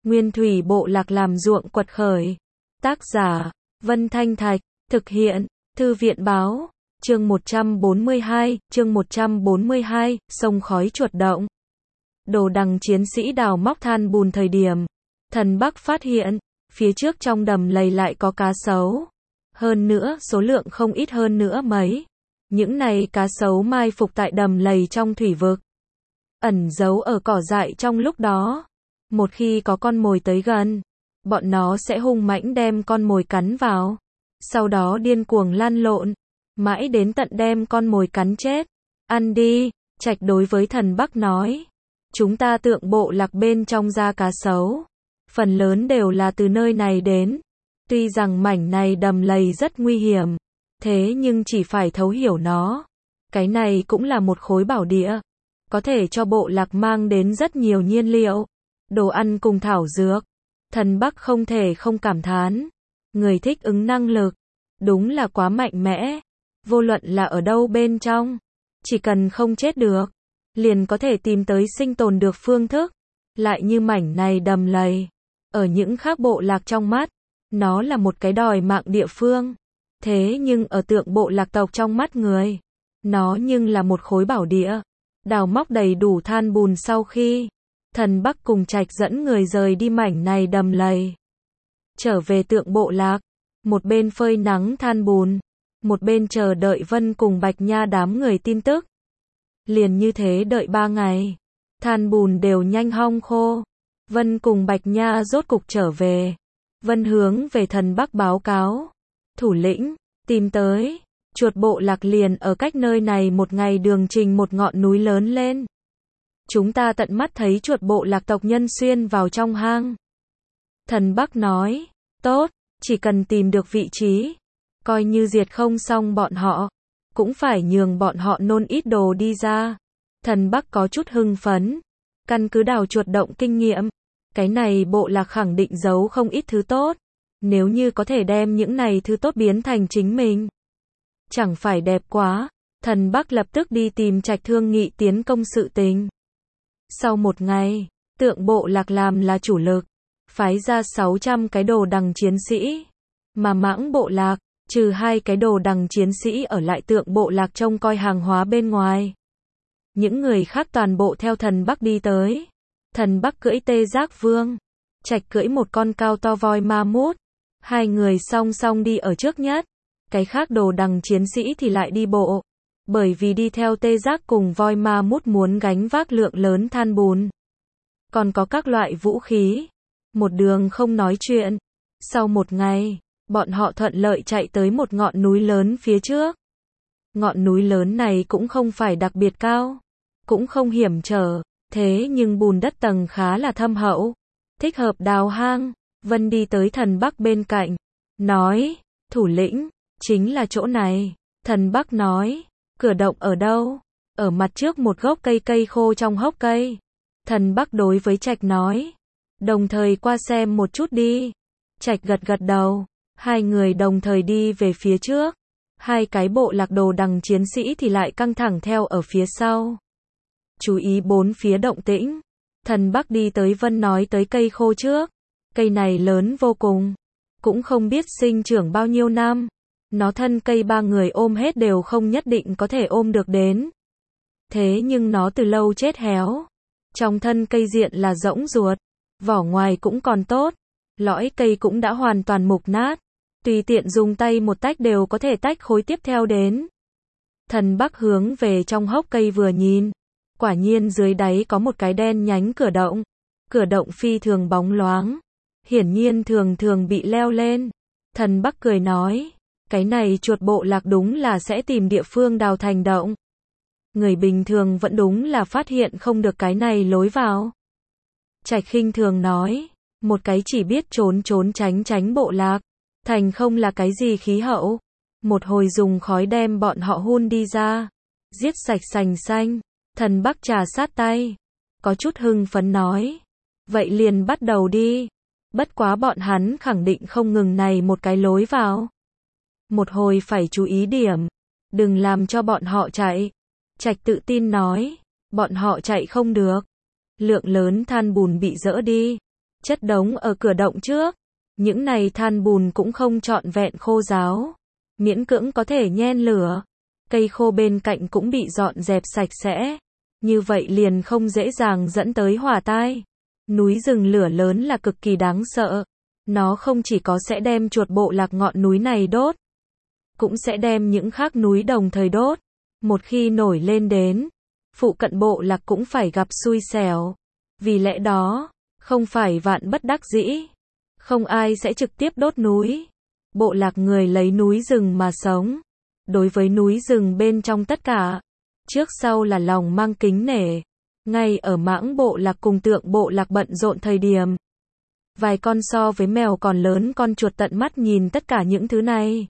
Nguyên thủy bộ lạc làm ruộng quật khởi. Tác giả, Vân Thanh Thạch, thực hiện, Thư viện báo, chương 142, sông khói chuột động. Đồ đằng chiến sĩ đào móc than bùn thời điểm, Thần Bắc phát hiện, phía trước trong đầm lầy lại có cá sấu. Hơn nữa, số lượng không ít hơn nữa mấy. Những này cá sấu mai phục tại đầm lầy trong thủy vực, ẩn giấu ở cỏ dại trong lúc đó. Một khi có con mồi tới gần, bọn nó sẽ hung mãnh đem con mồi cắn vào. Sau đó điên cuồng lăn lộn, mãi đến tận đem con mồi cắn chết. Ăn đi, Trạch đối với Thần Bắc nói. Chúng ta tượng bộ lạc bên trong ra cá sấu. Phần lớn đều là từ nơi này đến. Tuy rằng mảnh này đầm lầy rất nguy hiểm, thế nhưng chỉ phải thấu hiểu nó. Cái này cũng là một khối bảo địa, có thể cho bộ lạc mang đến rất nhiều nhiên liệu, đồ ăn cùng thảo dược. Thần Bắc không thể không cảm thán. Người thích ứng năng lực, đúng là quá mạnh mẽ. Vô luận là ở đâu bên trong, chỉ cần không chết được, liền có thể tìm tới sinh tồn được phương thức. Lại như mảnh này đầm lầy, ở những khác bộ lạc trong mắt, nó là một cái đòi mạng địa phương. Thế nhưng ở tượng bộ lạc tộc trong mắt người, nó nhưng là một khối bảo địa. Đào móc đầy đủ than bùn sau khi, Thần Bắc cùng Trạch dẫn người rời đi mảnh này đầm lầy. Trở về tượng bộ lạc, một bên phơi nắng than bùn, một bên chờ đợi Vân cùng Bạch Nha đám người tin tức. Liền như thế đợi 3 ngày, than bùn đều nhanh hong khô. Vân cùng Bạch Nha rốt cục trở về. Vân hướng về Thần Bắc báo cáo. Thủ lĩnh, tìm tới. Chuột bộ lạc liền ở cách nơi này một ngày đường trình một ngọn núi lớn lên. Chúng ta tận mắt thấy chuột bộ lạc tộc nhân xuyên vào trong hang. Thần Bắc nói, tốt, chỉ cần tìm được vị trí, coi như diệt không xong bọn họ, cũng phải nhường bọn họ nôn ít đồ đi ra. Thần Bắc có chút hưng phấn. Căn cứ đào chuột động kinh nghiệm, cái này bộ lạc khẳng định giấu không ít thứ tốt. Nếu như có thể đem những này thứ tốt biến thành chính mình, chẳng phải đẹp quá. Thần Bắc lập tức đi tìm Trạch thương nghị tiến công sự tình. Sau một ngày, tượng bộ lạc làm là chủ lực, phái ra 600 cái đồ đằng chiến sĩ. Mà Mãng bộ lạc, trừ 2 cái đồ đằng chiến sĩ ở lại tượng bộ lạc trông coi hàng hóa bên ngoài. Những người khác toàn bộ theo Thần Bắc đi tới. Thần Bắc cưỡi Tê Giác Vương, Trạch cưỡi một con cao to voi ma mút. Hai người song song đi ở trước nhất. Cái khác đồ đằng chiến sĩ thì lại đi bộ. Bởi vì đi theo Tê Giác cùng voi ma mút muốn gánh vác lượng lớn than bùn. Còn có các loại vũ khí. Một đường không nói chuyện. Sau một ngày, bọn họ thuận lợi chạy tới một ngọn núi lớn phía trước. Ngọn núi lớn này cũng không phải đặc biệt cao, cũng không hiểm trở, thế nhưng bùn đất tầng khá là thâm hậu, thích hợp đào hang. Vân đi tới Thần Bắc bên cạnh, nói, thủ lĩnh, chính là chỗ này. Thần Bắc nói, cửa động ở đâu? Ở mặt trước một gốc cây khô trong hốc cây. Thần Bắc đối với Trạch nói, đồng thời qua xem một chút đi. Trạch gật gật đầu, hai người đồng thời đi về phía trước. Hai cái bộ lạc đồ đằng chiến sĩ thì lại căng thẳng theo ở phía sau. Chú ý bốn phía động tĩnh. Thần Bắc đi tới Vân nói tới cây khô trước. Cây này lớn vô cùng, cũng không biết sinh trưởng bao nhiêu năm. Nó thân cây 3 người ôm hết đều không nhất định có thể ôm được đến. Thế nhưng nó từ lâu chết héo. Trong thân cây diện là rỗng ruột, vỏ ngoài cũng còn tốt, lõi cây cũng đã hoàn toàn mục nát. Tùy tiện dùng tay một tách đều có thể tách khối tiếp theo đến. Thần Bắc hướng về trong hốc cây vừa nhìn, quả nhiên dưới đáy có một cái đen nhánh cửa động. Cửa động phi thường bóng loáng, hiển nhiên thường thường bị leo lên. Thần Bắc cười nói, cái này chuột bộ lạc đúng là sẽ tìm địa phương đào thành động. Người bình thường vẫn đúng là phát hiện không được cái này lối vào. Trạch khinh thường nói, một cái chỉ biết trốn tránh bộ lạc, thành không là cái gì khí hậu. Một hồi dùng khói đem bọn họ hun đi ra, giết sạch sành xanh. Thần Bắc trà sát tay, có chút hưng phấn nói, vậy liền bắt đầu đi. Bất quá bọn hắn khẳng định không ngừng này một cái lối vào. Một hồi phải chú ý điểm, đừng làm cho bọn họ chạy. Trạch tự tin nói, bọn họ chạy không được. Lượng lớn than bùn bị dỡ đi, chất đống ở cửa động trước. Những này than bùn cũng không trọn vẹn khô ráo, miễn cưỡng có thể nhen lửa. Cây khô bên cạnh cũng bị dọn dẹp sạch sẽ. Như vậy liền không dễ dàng dẫn tới hỏa tai. Núi rừng lửa lớn là cực kỳ đáng sợ. Nó không chỉ có sẽ đem chuột bộ lạc ngọn núi này đốt, cũng sẽ đem những khác núi đồng thời đốt. Một khi nổi lên đến, phụ cận bộ lạc cũng phải gặp xui xẻo. Vì lẽ đó, không phải vạn bất đắc dĩ, không ai sẽ trực tiếp đốt núi. Bộ lạc người lấy núi rừng mà sống. Đối với núi rừng bên trong tất cả, trước sau là lòng mang kính nể. Ngay ở Mãng bộ lạc cùng Tượng bộ lạc bận rộn thời điểm, vài con so với mèo còn lớn con chuột tận mắt nhìn tất cả những thứ này.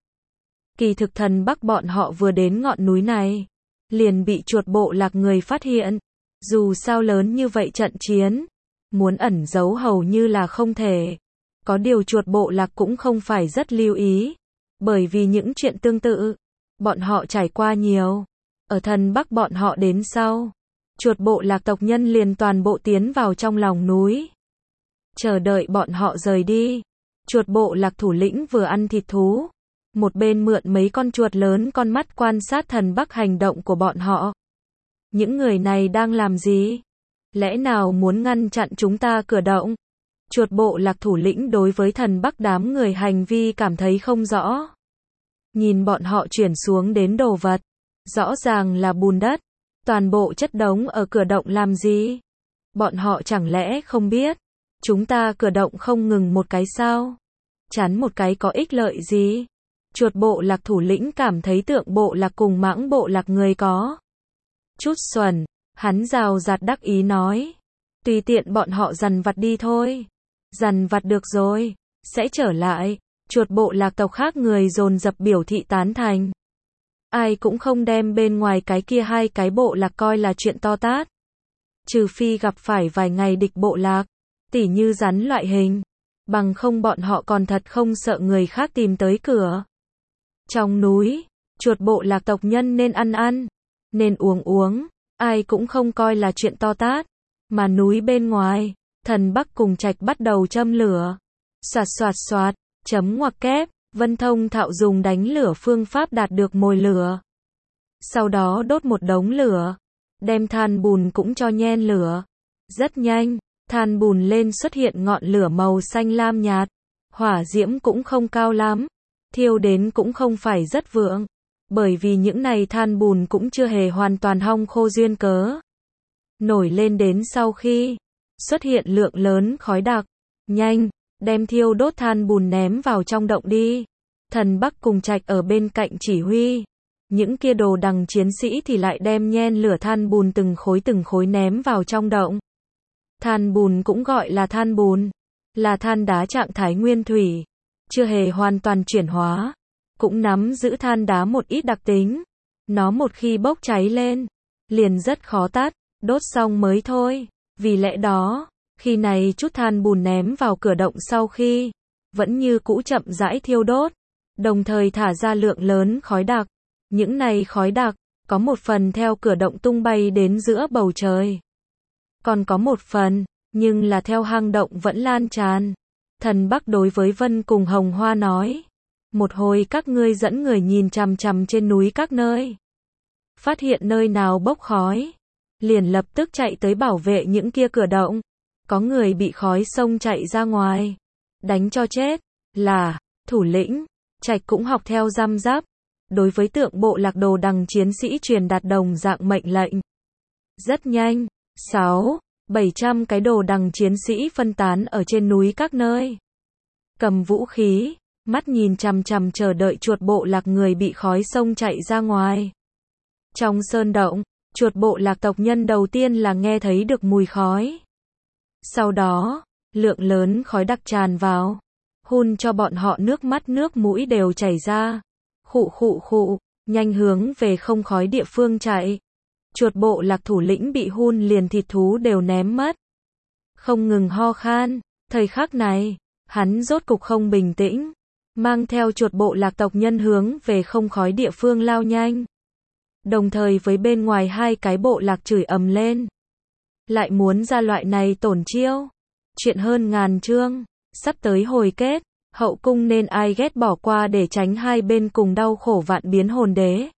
Kỳ thực Thần Bắc bọn họ vừa đến ngọn núi này, liền bị chuột bộ lạc người phát hiện. Dù sao lớn như vậy trận chiến, muốn ẩn giấu hầu như là không thể. Có điều chuột bộ lạc cũng không phải rất lưu ý, bởi vì những chuyện tương tự, bọn họ trải qua nhiều. Ở Thần Bắc bọn họ đến sau, chuột bộ lạc tộc nhân liền toàn bộ tiến vào trong lòng núi, chờ đợi bọn họ rời đi. Chuột bộ lạc thủ lĩnh vừa ăn thịt thú, một bên mượn mấy con chuột lớn con mắt quan sát Thần Bắc hành động của bọn họ. Những người này đang làm gì? Lẽ nào muốn ngăn chặn chúng ta cửa động? Chuột bộ lạc thủ lĩnh đối với Thần Bắc đám người hành vi cảm thấy không rõ. Nhìn bọn họ chuyển xuống đến đồ vật, rõ ràng là bùn đất, toàn bộ chất đống ở cửa động làm gì? Bọn họ chẳng lẽ không biết, chúng ta cửa động không ngừng một cái sao? Chắn một cái có ích lợi gì? Chuột bộ lạc thủ lĩnh cảm thấy Tượng bộ lạc cùng Mãng bộ lạc người có chút xuẩn, hắn rào rạt đắc ý nói, tùy tiện bọn họ dằn vặt đi thôi. Dằn vặt được rồi, sẽ trở lại. Chuột bộ lạc tộc khác người dồn dập biểu thị tán thành. Ai cũng không đem bên ngoài cái kia hai cái bộ lạc coi là chuyện to tát. Trừ phi gặp phải vài ngày địch bộ lạc, tỉ như rắn loại hình, bằng không bọn họ còn thật không sợ người khác tìm tới cửa. Trong núi, chuột bộ lạc tộc nhân nên ăn, nên uống, ai cũng không coi là chuyện to tát. Mà núi bên ngoài, Thần Bắc cùng Trạch bắt đầu châm lửa. Xoạt, chấm ngoặc kép, Vân Thông Thạo dùng đánh lửa phương pháp đạt được mồi lửa. Sau đó đốt một đống lửa, đem than bùn cũng cho nhen lửa. Rất nhanh, than bùn lên xuất hiện ngọn lửa màu xanh lam nhạt. Hỏa diễm cũng không cao lắm, thiêu đến cũng không phải rất vượng, bởi vì những này than bùn cũng chưa hề hoàn toàn hong khô duyên cớ. Nổi lên đến sau khi xuất hiện lượng lớn khói đặc, nhanh, đem thiêu đốt than bùn ném vào trong động đi. Thần Bắc cùng Trạch ở bên cạnh chỉ huy. Những kia đồ đằng chiến sĩ thì lại đem nhen lửa than bùn từng khối ném vào trong động. Than bùn cũng gọi là than bùn, là than đá trạng thái nguyên thủy, chưa hề hoàn toàn chuyển hóa, cũng nắm giữ than đá một ít đặc tính. Nó một khi bốc cháy lên, liền rất khó tắt, đốt xong mới thôi. Vì lẽ đó, khi này chút than bùn ném vào cửa động sau khi, vẫn như cũ chậm rãi thiêu đốt, đồng thời thả ra lượng lớn khói đặc. Những này khói đặc, có một phần theo cửa động tung bay đến giữa bầu trời. Còn có một phần, nhưng là theo hang động vẫn lan tràn. Thần Bắc đối với Vân cùng Hồng Hoa nói, một hồi các ngươi dẫn người nhìn chằm chằm trên núi các nơi. Phát hiện nơi nào bốc khói, liền lập tức chạy tới bảo vệ những kia cửa động. Có người bị khói xông chạy ra ngoài, đánh cho chết. Là thủ lĩnh Trạch cũng học theo răm rắp, đối với Tượng bộ lạc đồ đằng chiến sĩ truyền đạt đồng dạng mệnh lệnh. Rất nhanh, 600-700 cái đồ đằng chiến sĩ phân tán ở trên núi các nơi, cầm vũ khí, mắt nhìn chằm chằm chờ đợi chuột bộ lạc người bị khói xông chạy ra ngoài. Trong sơn động, chuột bộ lạc tộc nhân đầu tiên là nghe thấy được mùi khói. Sau đó, lượng lớn khói đặc tràn vào, hun cho bọn họ nước mắt nước mũi đều chảy ra. Khụ, nhanh hướng về không khói địa phương chạy. Chuột bộ lạc thủ lĩnh bị hun liền thịt thú đều ném mất, không ngừng ho khan. Thời khắc này, hắn rốt cục không bình tĩnh, mang theo chuột bộ lạc tộc nhân hướng về không khói địa phương lao nhanh. Đồng thời với bên ngoài hai cái bộ lạc chửi ầm lên, lại muốn ra loại này tổn chiêu. Chuyện hơn ngàn chương, sắp tới hồi kết, hậu cung nên ai ghét bỏ qua để tránh hai bên cùng đau khổ vạn biến hồn đế.